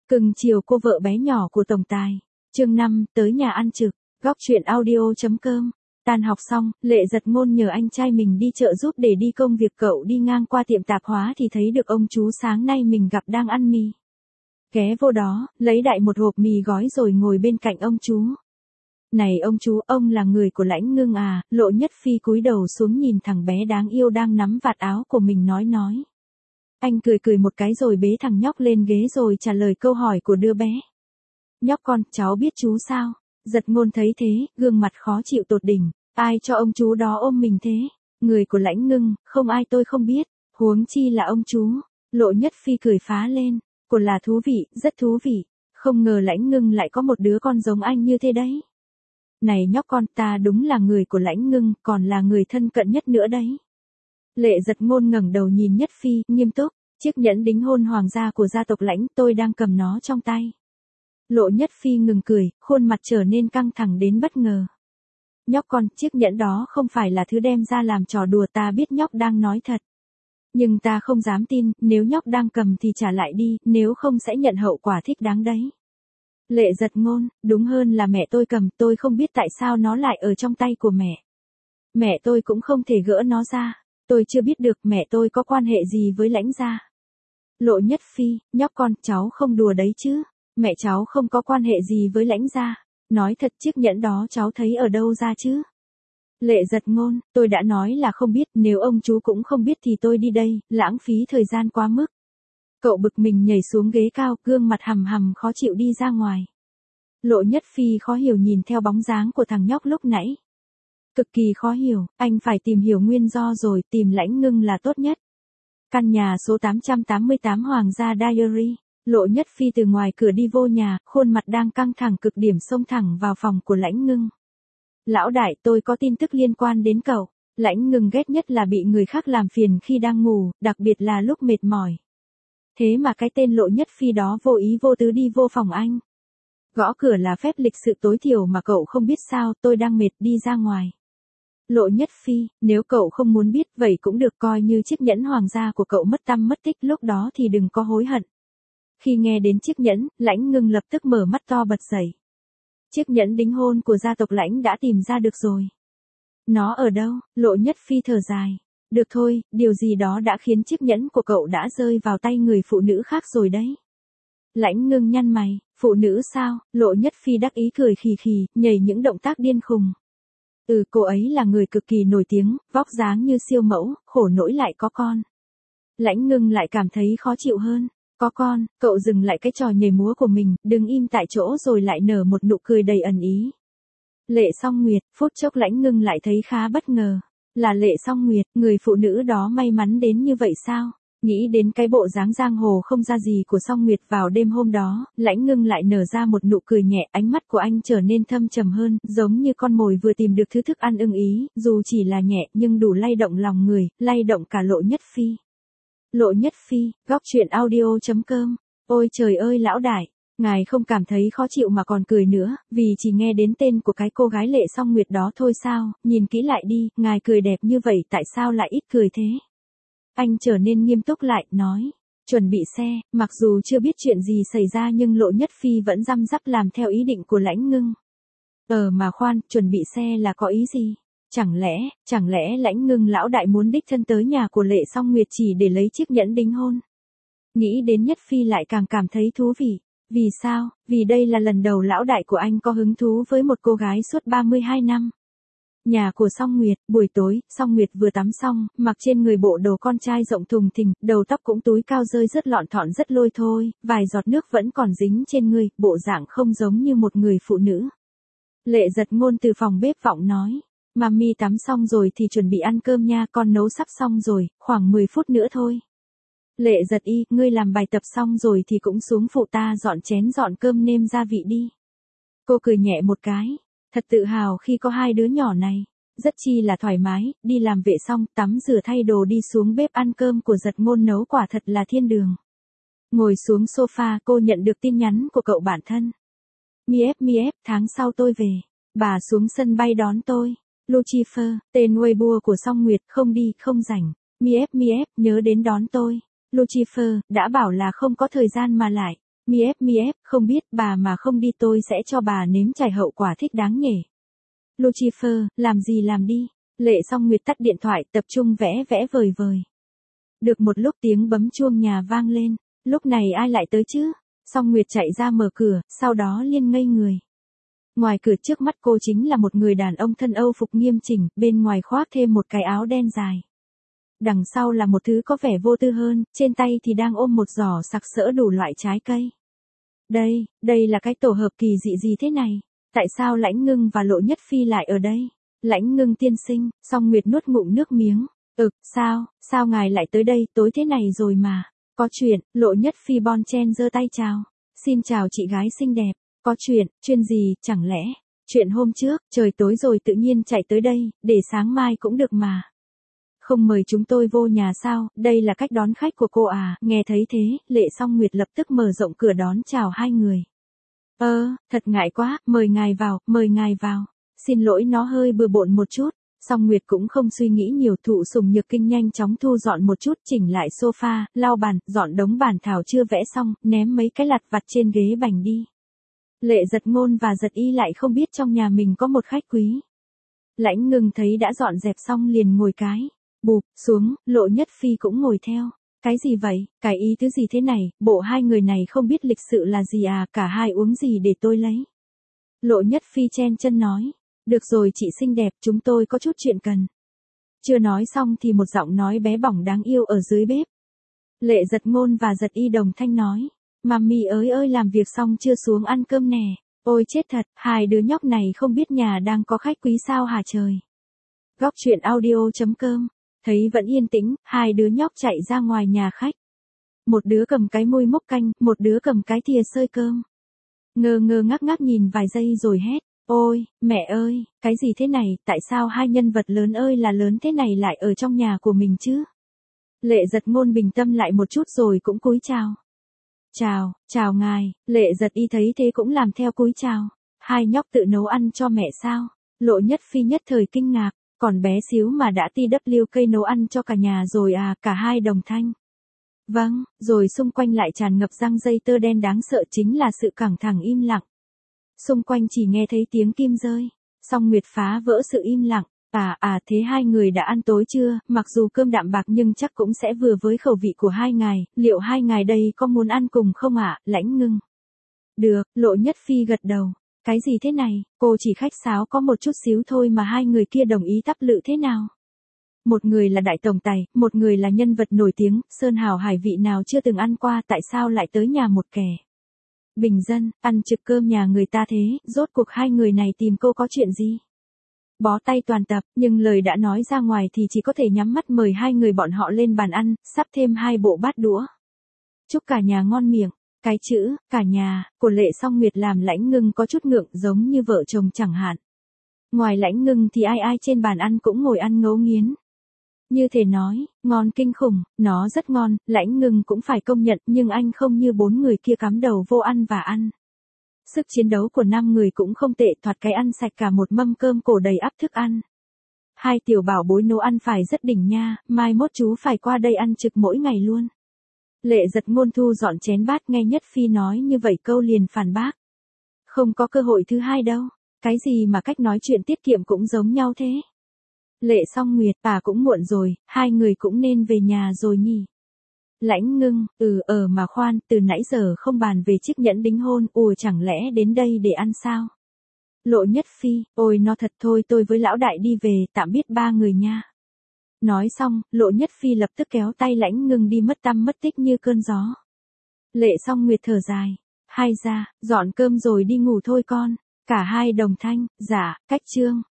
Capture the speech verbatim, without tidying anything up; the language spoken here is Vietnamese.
Cưng chiều cô vợ bé nhỏ của tổng tài. Chương năm, tới nhà ăn trực. Góc truyện audio.com. Tan học xong, Lệ Giật Ngôn nhờ anh trai mình đi chợ giúp để đi công việc. Cậu đi ngang qua tiệm tạp hóa thì thấy được ông chú sáng nay mình gặp đang ăn mì. Ghé vô đó, lấy đại một hộp mì gói rồi ngồi bên cạnh ông chú. Này ông chú, ông là người của Lãnh Ngưng à? Lộ Nhất Phi cúi đầu xuống nhìn thằng bé đáng yêu đang nắm vạt áo của mình nói nói. Anh cười cười một cái rồi bế thằng nhóc lên ghế rồi trả lời câu hỏi của đứa bé. Nhóc con, cháu biết chú sao? Giật Ngôn thấy thế, gương mặt khó chịu tột đỉnh. Ai cho ông chú đó ôm mình thế? Người của Lãnh Ngưng, không ai tôi không biết, huống chi là ông chú. Lộ Nhất Phi cười phá lên. Cô là thú vị, rất thú vị. Không ngờ Lãnh Ngưng lại có một đứa con giống anh như thế đấy. Này nhóc con, ta đúng là người của Lãnh Ngưng, còn là người thân cận nhất nữa đấy. Lệ Giật Ngôn ngẩng đầu nhìn Nhất Phi, nghiêm túc. Chiếc nhẫn đính hôn hoàng gia của gia tộc Lãnh, tôi đang cầm nó trong tay. Lộ Nhất Phi ngừng cười, khuôn mặt trở nên căng thẳng đến bất ngờ. Nhóc con, chiếc nhẫn đó không phải là thứ đem ra làm trò đùa, ta biết nhóc đang nói thật. Nhưng ta không dám tin, nếu nhóc đang cầm thì trả lại đi, nếu không sẽ nhận hậu quả thích đáng đấy. Lệ Giật Ngôn, đúng hơn là mẹ tôi cầm, tôi không biết tại sao nó lại ở trong tay của mẹ. Mẹ tôi cũng không thể gỡ nó ra, tôi chưa biết được mẹ tôi có quan hệ gì với Lãnh gia. Lộ Nhất Phi, nhóc con, cháu không đùa đấy chứ, mẹ cháu không có quan hệ gì với Lãnh gia, nói thật chiếc nhẫn đó cháu thấy ở đâu ra chứ. Lệ Giật Ngôn, tôi đã nói là không biết, nếu ông chú cũng không biết thì tôi đi đây, lãng phí thời gian quá mức. Cậu bực mình nhảy xuống ghế cao, gương mặt hầm hầm khó chịu đi ra ngoài. Lộ Nhất Phi khó hiểu nhìn theo bóng dáng của thằng nhóc lúc nãy. Cực kỳ khó hiểu, anh phải tìm hiểu nguyên do rồi, tìm Lãnh Ngưng là tốt nhất. Căn nhà số tám trăm tám mươi tám Hoàng gia Diary. Lộ Nhất Phi từ ngoài cửa đi vô nhà, khuôn mặt đang căng thẳng cực điểm xông thẳng vào phòng của Lãnh Ngưng. Lão đại, tôi có tin tức liên quan đến cậu. Lãnh Ngưng ghét nhất là bị người khác làm phiền khi đang ngủ, đặc biệt là lúc mệt mỏi. Thế mà cái tên Lộ Nhất Phi đó vô ý vô tứ đi vô phòng anh. Gõ cửa là phép lịch sự tối thiểu mà cậu không biết sao, tôi đang mệt, đi ra ngoài. Lộ Nhất Phi, nếu cậu không muốn biết vậy cũng được, coi như chiếc nhẫn hoàng gia của cậu mất tăm mất tích, lúc đó thì đừng có hối hận. Khi nghe đến chiếc nhẫn, Lãnh Ngưng lập tức mở mắt to bật dậy. Chiếc nhẫn đính hôn của gia tộc Lãnh đã tìm ra được rồi. Nó ở đâu? Lộ Nhất Phi thở dài. Được thôi, điều gì đó đã khiến chiếc nhẫn của cậu đã rơi vào tay người phụ nữ khác rồi đấy. Lãnh Ngưng nhăn mày, phụ nữ sao? Lộ Nhất Phi đắc ý cười khì khì, nhảy những động tác điên khùng. Ừ, cô ấy là người cực kỳ nổi tiếng, vóc dáng như siêu mẫu, khổ nỗi lại có con. Lãnh Ngưng lại cảm thấy khó chịu hơn. Có con, cậu dừng lại cái trò nhảy múa của mình, đừng im tại chỗ rồi lại nở một nụ cười đầy ẩn ý. Lệ Song Nguyệt, phút chốc Lãnh Ngưng lại thấy khá bất ngờ. Là Lệ Song Nguyệt, người phụ nữ đó may mắn đến như vậy sao? Nghĩ đến cái bộ dáng giang hồ không ra gì của Song Nguyệt vào đêm hôm đó, Lãnh Ngưng lại nở ra một nụ cười nhẹ, ánh mắt của anh trở nên thâm trầm hơn, giống như con mồi vừa tìm được thứ thức ăn ưng ý, dù chỉ là nhẹ nhưng đủ lay động lòng người, lay động cả Lộ Nhất Phi. Lộ Nhất Phi, góc truyện audio.com. Ôi trời ơi lão đại, ngài không cảm thấy khó chịu mà còn cười nữa, vì chỉ nghe đến tên của cái cô gái Lệ Song Nguyệt đó thôi sao, nhìn kỹ lại đi, ngài cười đẹp như vậy tại sao lại ít cười thế? Anh trở nên nghiêm túc lại, nói, chuẩn bị xe, mặc dù chưa biết chuyện gì xảy ra nhưng Lộ Nhất Phi vẫn răm rắp làm theo ý định của Lãnh Ngưng. Ờ mà khoan, chuẩn bị xe là có ý gì? Chẳng lẽ, chẳng lẽ Lãnh Ngưng lão đại muốn đích thân tới nhà của Lệ Song Nguyệt chỉ để lấy chiếc nhẫn đính hôn? Nghĩ đến Nhất Phi lại càng cảm thấy thú vị. Vì sao? Vì đây là lần đầu lão đại của anh có hứng thú với một cô gái suốt ba mươi hai năm. Nhà của Song Nguyệt, buổi tối, Song Nguyệt vừa tắm xong, mặc trên người bộ đồ con trai rộng thùng thình, đầu tóc cũng túi cao rơi rất lọn thọn rất lôi thôi, vài giọt nước vẫn còn dính trên người, bộ dạng không giống như một người phụ nữ. Lệ Giật Ngôn từ phòng bếp vọng nói. Mami tắm xong rồi thì chuẩn bị ăn cơm nha, con nấu sắp xong rồi, khoảng mười phút nữa thôi. Lệ Giật Y, ngươi làm bài tập xong rồi thì cũng xuống phụ ta dọn chén dọn cơm nêm gia vị đi. Cô cười nhẹ một cái, thật tự hào khi có hai đứa nhỏ này, rất chi là thoải mái, đi làm vệ xong, tắm rửa thay đồ đi xuống bếp ăn cơm của Giật Ngôn nấu quả thật là thiên đường. Ngồi xuống sofa cô nhận được tin nhắn của cậu bản thân. Miep miep, tháng sau tôi về, bà xuống sân bay đón tôi. Lucifer, tên Weibo của Song Nguyệt, không đi, không rảnh. Miep miep, nhớ đến đón tôi. Lucifer, đã bảo là không có thời gian mà lại. Mi ép mi ép, không biết, bà mà không đi tôi sẽ cho bà nếm trải hậu quả thích đáng nhỉ. Lucifer, làm gì làm đi. Lệ Song Nguyệt tắt điện thoại, tập trung vẽ vẽ vời vời. Được một lúc tiếng bấm chuông nhà vang lên, lúc này ai lại tới chứ? Song Nguyệt chạy ra mở cửa, sau đó liên ngây người. Ngoài cửa trước mắt cô chính là một người đàn ông thân Âu phục nghiêm chỉnh, bên ngoài khoác thêm một cái áo đen dài. Đằng sau là một thứ có vẻ vô tư hơn, trên tay thì đang ôm một giỏ sặc sỡ đủ loại trái cây. Đây, đây là cái tổ hợp kỳ dị gì thế này? Tại sao Lãnh Ngưng và Lộ Nhất Phi lại ở đây? Lãnh Ngưng tiên sinh, Song Nguyệt nuốt ngụm nước miếng. Ực, sao, sao ngài lại tới đây, tối thế này rồi mà. Có chuyện, Lộ Nhất Phi bon chen giơ tay chào. Xin chào chị gái xinh đẹp. Có chuyện, chuyện gì, chẳng lẽ? Chuyện hôm trước, trời tối rồi tự nhiên chạy tới đây, để sáng mai cũng được mà. Không mời chúng tôi vô nhà sao, đây là cách đón khách của cô à, nghe thấy thế, Lệ Song Nguyệt lập tức mở rộng cửa đón chào hai người. Ơ, thật ngại quá, mời ngài vào, mời ngài vào. Xin lỗi nó hơi bừa bộn một chút. Song Nguyệt cũng không suy nghĩ nhiều, Thụ Sùng Nhược Kinh nhanh chóng thu dọn một chút, chỉnh lại sofa, lau bàn, dọn đống bản thảo chưa vẽ xong, ném mấy cái lặt vặt trên ghế bành đi. Lệ Giật Ngôn và Giật Y lại không biết trong nhà mình có một khách quý. Lãnh Ngưng thấy đã dọn dẹp xong liền ngồi cái bụp xuống, Lộ Nhất Phi cũng ngồi theo. Cái gì vậy, cái ý tứ gì thế này, bộ hai người này không biết lịch sự là gì à, cả hai uống gì để tôi lấy. Lộ Nhất Phi chen chân nói, được rồi chị xinh đẹp, chúng tôi có chút chuyện cần. Chưa nói xong thì một giọng nói bé bỏng đáng yêu ở dưới bếp. Lệ Giật Ngôn và Giật Y đồng thanh nói, Mami ơi ơi làm việc xong chưa xuống ăn cơm nè. Ôi chết thật, hai đứa nhóc này không biết nhà đang có khách quý sao hả trời. Góc truyện audio chấm com. Thấy vẫn yên tĩnh, hai đứa nhóc chạy ra ngoài nhà khách. Một đứa cầm cái môi múc canh, một đứa cầm cái thìa xơi cơm. Ngơ ngơ ngác ngác nhìn vài giây rồi hét, ôi, mẹ ơi, cái gì thế này, tại sao hai nhân vật lớn ơi là lớn thế này lại ở trong nhà của mình chứ? Lệ Giật Ngôn bình tâm lại một chút rồi cũng cúi chào. Chào, chào ngài, Lệ Giật Y thấy thế cũng làm theo cúi chào. Hai nhóc tự nấu ăn cho mẹ sao? Lộ Nhất Phi nhất thời kinh ngạc. Còn bé xíu mà đã ti đắp liêu cây nấu ăn cho cả nhà rồi à, cả hai đồng thanh. Vâng, rồi xung quanh lại tràn ngập răng dây tơ đen đáng sợ, chính là sự căng thẳng im lặng. Xung quanh chỉ nghe thấy tiếng kim rơi. Song Nguyệt phá vỡ sự im lặng. À à thế hai người đã ăn tối chưa, mặc dù cơm đạm bạc nhưng chắc cũng sẽ vừa với khẩu vị của hai ngài, liệu hai ngài đây có muốn ăn cùng không ạ, à? Lãnh Ngưng. Được, Lộ Nhất Phi gật đầu. Cái gì thế này, cô chỉ khách sáo có một chút xíu thôi mà hai người kia đồng ý tắp lự thế nào? Một người là đại tổng tài, một người là nhân vật nổi tiếng, sơn hào hải vị nào chưa từng ăn qua, tại sao lại tới nhà một kẻ bình dân, ăn trực cơm nhà người ta thế, rốt cuộc hai người này tìm cô có chuyện gì? Bó tay toàn tập, nhưng lời đã nói ra ngoài thì chỉ có thể nhắm mắt mời hai người bọn họ lên bàn ăn, sắp thêm hai bộ bát đũa. Chúc cả nhà ngon miệng. Cái chữ, cả nhà, của Lệ Song Nguyệt làm Lãnh Ngưng có chút ngượng, giống như vợ chồng chẳng hạn. Ngoài Lãnh Ngưng thì ai ai trên bàn ăn cũng ngồi ăn ngấu nghiến. Như thể nói, ngon kinh khủng, nó rất ngon, Lãnh Ngưng cũng phải công nhận, nhưng anh không như bốn người kia cắm đầu vô ăn và ăn. Sức chiến đấu của năm người cũng không tệ, thoạt cái ăn sạch cả một mâm cơm cổ đầy ắp thức ăn. Hai tiểu bảo bối nấu ăn phải rất đỉnh nha, mai mốt chú phải qua đây ăn trực mỗi ngày luôn. Lệ Giật Ngôn thu dọn chén bát, nghe Nhất Phi nói như vậy câu liền phản bác. Không có cơ hội thứ hai đâu, cái gì mà cách nói chuyện tiết kiệm cũng giống nhau thế. Lệ Song Nguyệt, bà cũng muộn rồi, hai người cũng nên về nhà rồi nhỉ. Lãnh Ngưng, ừ ờ mà khoan, từ nãy giờ không bàn về chiếc nhẫn đính hôn, ủa chẳng lẽ đến đây để ăn sao? Lộ Nhất Phi, ôi nó thật thôi, tôi với lão đại đi về, tạm biệt ba người nha. Nói xong, Lộ Nhất Phi lập tức kéo tay Lãnh Ngưng đi mất tăm mất tích như cơn gió. Lệ Song Nguyệt thở dài, hai ra, dọn cơm rồi đi ngủ thôi con. Cả hai đồng thanh, dạ, cách chương.